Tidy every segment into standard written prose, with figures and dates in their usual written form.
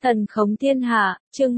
Thần khống thiên hạ, chương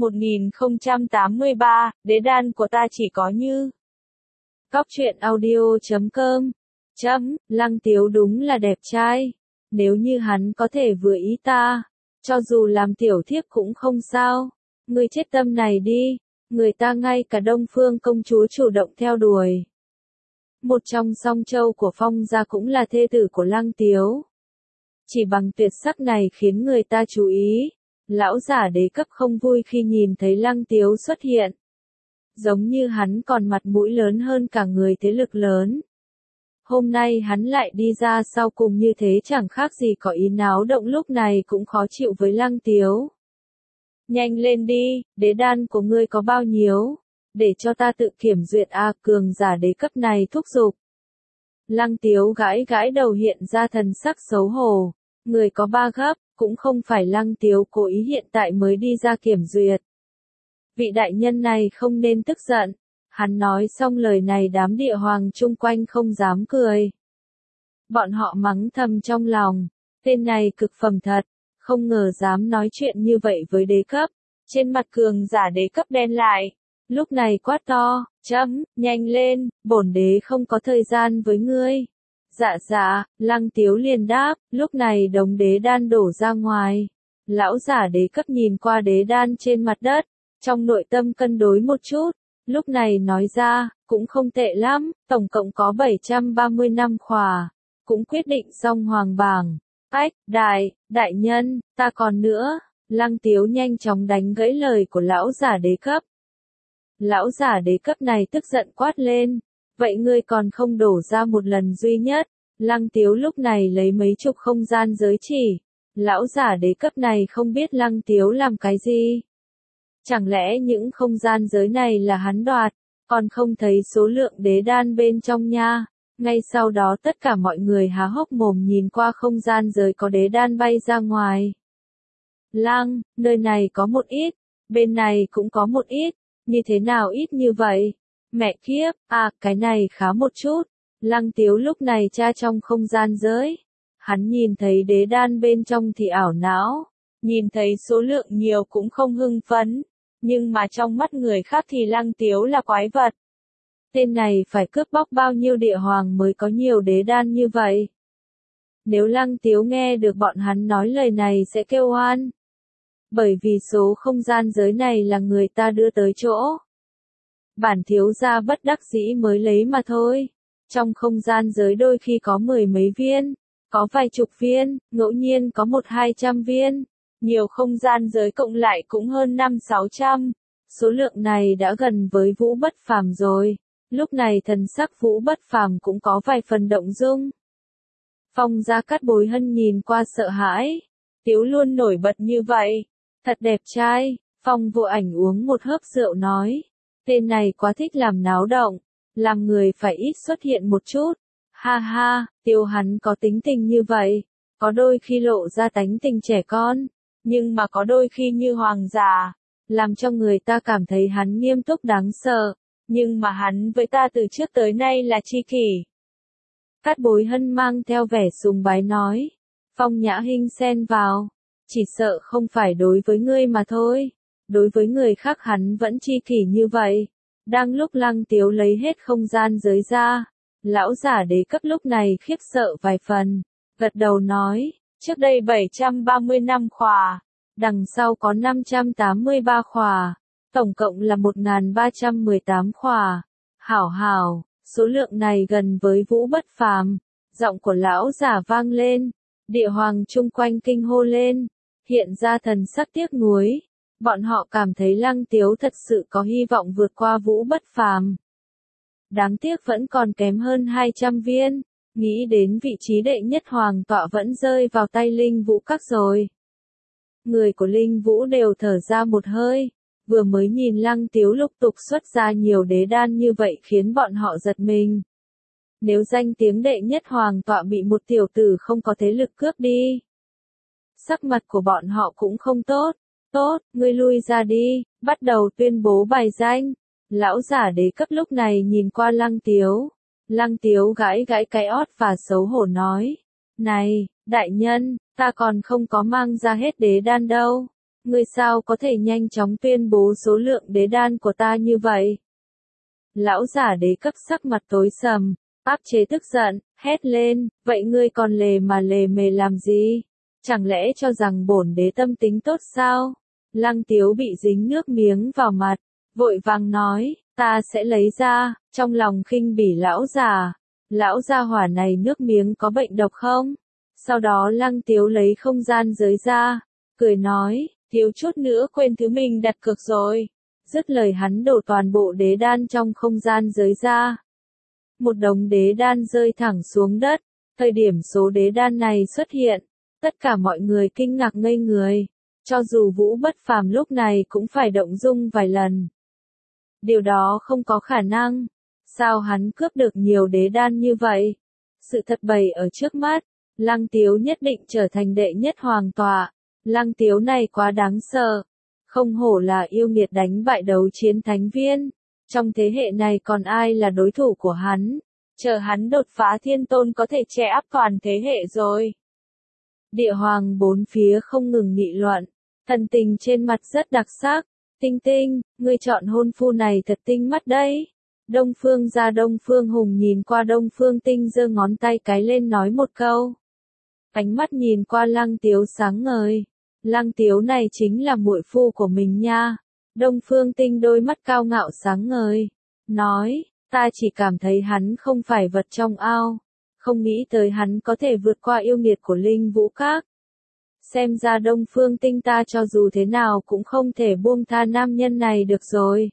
1083, đế đan của ta chỉ có như. Góc truyện audio.com. Lăng Tiếu đúng là đẹp trai. Nếu như hắn có thể vừa ý ta, cho dù làm tiểu thiếp cũng không sao. Ngươi chết tâm này đi, người ta ngay cả Đông Phương công chúa chủ động theo đuổi. Một trong song châu của Phong gia cũng là thê tử của Lăng Tiếu. Chỉ bằng tuyệt sắc này khiến người ta chú ý. Lão giả đế cấp không vui khi nhìn thấy Lăng Tiếu xuất hiện. Giống như hắn còn mặt mũi lớn hơn cả người thế lực lớn. Hôm nay hắn lại đi ra sau cùng như thế chẳng khác gì có ý náo động, lúc này cũng khó chịu với Lăng Tiếu. Nhanh lên đi, đế đan của ngươi có bao nhiêu? Để cho ta tự kiểm duyệt cường giả đế cấp này thúc giục. Lăng Tiếu gãi gãi đầu hiện ra thần sắc xấu hổ. Người có 3 gấp, cũng không phải Lăng Tiếu cố ý hiện tại mới đi ra kiểm duyệt. Vị đại nhân này không nên tức giận. Hắn nói xong lời này đám địa hoàng chung quanh không dám cười. Bọn họ mắng thầm trong lòng. Tên này cực phẩm thật. Không ngờ dám nói chuyện như vậy với đế cấp. Trên mặt cường giả đế cấp đen lại. Lúc này quát to, nhanh lên, bổn đế không có thời gian với ngươi. Dạ, Lăng Tiếu liền đáp, lúc này đống đế đan đổ ra ngoài. Lão giả đế cấp nhìn qua đế đan trên mặt đất, trong nội tâm cân đối một chút, lúc này nói ra, cũng không tệ lắm, tổng cộng có 730 năm khỏa, cũng quyết định xong hoàng bảng. Đại nhân, ta còn nữa, Lăng Tiếu nhanh chóng đánh gãy lời của lão giả đế cấp. Lão giả đế cấp này tức giận quát lên. Vậy ngươi còn không đổ ra một lần duy nhất. Lăng Tiếu lúc này lấy mấy chục không gian giới chỉ. Lão giả đế cấp này không biết Lăng Tiếu làm cái gì. Chẳng lẽ những không gian giới này là hắn đoạt, còn không thấy số lượng đế đan bên trong nha. Ngay sau đó tất cả mọi người há hốc mồm nhìn qua không gian giới có đế đan bay ra ngoài. Nơi này có một ít, bên này cũng có một ít, như thế nào ít như vậy? Mẹ kiếp, cái này khá một chút. Lăng Tiếu lúc này tra trong không gian giới. Hắn nhìn thấy đế đan bên trong thì ảo não. Nhìn thấy số lượng nhiều cũng không hưng phấn. Nhưng mà trong mắt người khác thì Lăng Tiếu là quái vật. Tên này phải cướp bóc bao nhiêu địa hoàng mới có nhiều đế đan như vậy? Nếu Lăng Tiếu nghe được bọn hắn nói lời này sẽ kêu oan. Bởi vì số không gian giới này là người ta đưa tới chỗ. Bản thiếu gia bất đắc dĩ mới lấy mà thôi. Trong không gian giới đôi khi có 10 mấy viên, có vài chục viên, ngẫu nhiên có 100-200 viên. Nhiều không gian giới cộng lại cũng hơn 500-600. Số lượng này đã gần với Vũ Bất Phàm rồi. Lúc này thần sắc Vũ Bất Phàm cũng có vài phần động dung. Phong Gia Cát Bối Hân nhìn qua sợ hãi. Tiếu luôn nổi bật như vậy. Thật đẹp trai. Phong Vô Ảnh uống một hớp rượu nói. Tên này quá thích làm náo động. Làm người phải ít xuất hiện một chút. Ha, Tiếu hắn có tính tình như vậy. Có đôi khi lộ ra tánh tình trẻ con. Nhưng mà có đôi khi như hoàng giả. Làm cho người ta cảm thấy hắn nghiêm túc đáng sợ. Nhưng mà hắn với ta từ trước tới nay là tri kỷ. Cát Bối Hân mang theo vẻ sùng bái nói. Phong Nhã Hinh xen vào. Chỉ sợ không phải đối với ngươi mà thôi. Đối với người khác hắn vẫn tri kỷ như vậy. Đang lúc Lăng Tiếu lấy hết không gian giới ra. Lão giả đế cấp lúc này khiếp sợ vài phần. Gật đầu nói. Trước đây 730 năm khỏa. Đằng sau có 583 khỏa. Tổng cộng là 1318 khỏa. Hảo, số lượng này gần với Vũ Bất Phàm. Giọng của lão giả vang lên. Địa hoàng chung quanh kinh hô lên. Hiện ra thần sắc tiếc nuối. Bọn họ cảm thấy Lăng Tiếu thật sự có hy vọng vượt qua Vũ Bất Phàm. Đáng tiếc vẫn còn kém hơn 200 viên. Nghĩ đến vị trí đệ nhất hoàng tọa vẫn rơi vào tay Linh Vũ Các rồi. Người của Linh Vũ đều thở ra một hơi. Vừa mới nhìn Lăng Tiếu lục tục xuất ra nhiều đế đan như vậy khiến bọn họ giật mình. Nếu danh tiếng đệ nhất hoàng tọa bị một tiểu tử không có thế lực cướp đi. Sắc mặt của bọn họ cũng không tốt. Tốt, ngươi lui ra đi, bắt đầu tuyên bố bài danh. Lão giả đế cấp lúc này nhìn qua Lăng Tiếu. Lăng Tiếu gãi cái ót và xấu hổ nói. Này, đại nhân, ta còn không có mang ra hết đế đan đâu. ngươi sao có thể nhanh chóng tuyên bố số lượng đế đan của ta như vậy? Lão giả đế cấp sắc mặt tối sầm, áp chế tức giận, hét lên, vậy ngươi còn lề mà lề mề làm gì? Chẳng lẽ cho rằng bổn đế tâm tính tốt sao? Lăng Tiếu bị dính nước miếng vào mặt, vội vàng nói, ta sẽ lấy ra, trong lòng khinh bỉ lão già. Lão gia hỏa này nước miếng có bệnh độc không? Sau đó Lăng Tiếu lấy không gian giới ra, cười nói, thiếu chút nữa quên thứ mình đặt cược rồi. Dứt lời hắn đổ toàn bộ đế đan trong không gian giới ra. Một đống đế đan rơi thẳng xuống đất, thời điểm số đế đan này xuất hiện, tất cả mọi người kinh ngạc ngây người, cho dù Vũ Bất Phàm lúc này cũng phải động dung vài lần. Điều đó không có khả năng, sao hắn cướp được nhiều đế đan như vậy? Sự thật bày ở trước mắt, Lăng Tiếu nhất định trở thành đệ nhất hoàng tọa, Lăng Tiếu này quá đáng sợ. Không hổ là yêu nghiệt đánh bại đấu chiến thánh viên. Trong thế hệ này còn ai là đối thủ của hắn? Chờ hắn đột phá thiên tôn có thể che áp toàn thế hệ rồi. Địa hoàng bốn phía không ngừng nghị luận. Thần tình trên mặt rất đặc sắc. Tinh Tinh, ngươi chọn hôn phu này thật tinh mắt đấy. Đông Phương gia Đông Phương Hùng nhìn qua Đông Phương Tinh giơ ngón tay cái lên nói một câu. Ánh mắt nhìn qua Lăng Tiếu sáng ngời. Lăng Tiếu này chính là muội phu của mình nha. Đông Phương Tinh đôi mắt cao ngạo sáng ngời. Nói, ta chỉ cảm thấy hắn không phải vật trong ao. Không nghĩ tới hắn có thể vượt qua yêu nghiệt của Linh Vũ Các. Xem ra Đông Phương Tinh ta cho dù thế nào cũng không thể buông tha nam nhân này được rồi.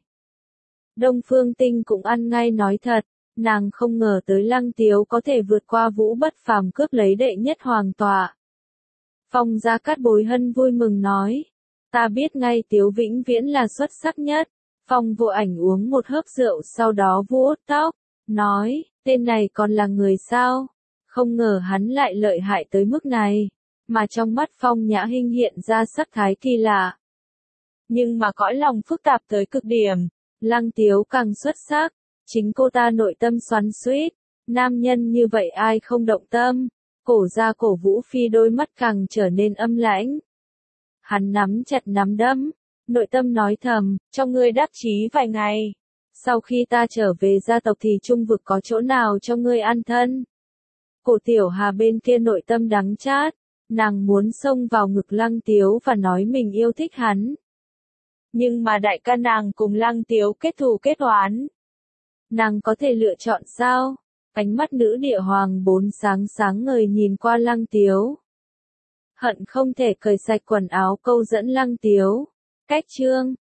Đông Phương Tinh cũng ăn ngay nói thật. Nàng không ngờ tới Lăng Tiếu có thể vượt qua Vũ Bất Phàm cướp lấy đệ nhất hoàng tọa. Phong Gia Cát Bối Hân vui mừng nói, ta biết ngay Tiếu vĩnh viễn là xuất sắc nhất. Phong Vô Ảnh uống một hớp rượu sau đó vuốt tóc, nói, tên này còn là người sao? Không ngờ hắn lại lợi hại tới mức này, mà trong mắt Phong Nhã Hinh hiện ra sắc thái kỳ lạ. Nhưng mà cõi lòng phức tạp tới cực điểm, Lăng Tiếu càng xuất sắc, chính cô ta nội tâm xoắn xuýt, nam nhân như vậy ai không động tâm. Cổ ra cổ Vũ Phi đôi mắt càng trở nên âm lãnh. Hắn nắm chặt nắm đấm, nội tâm nói thầm, cho ngươi đắc chí vài ngày. Sau khi ta trở về gia tộc thì trung vực có chỗ nào cho ngươi an thân. Cổ Tiểu Hà bên kia nội tâm đắng chát, nàng muốn xông vào ngực Lăng Tiếu và nói mình yêu thích hắn. Nhưng mà đại ca nàng cùng Lăng Tiếu kết thù kết oán. Nàng có thể lựa chọn sao? Ánh mắt nữ địa hoàng bốn sáng sáng ngời nhìn qua Lăng Tiếu. Hận không thể cởi sạch quần áo câu dẫn Lăng Tiếu. Cách chương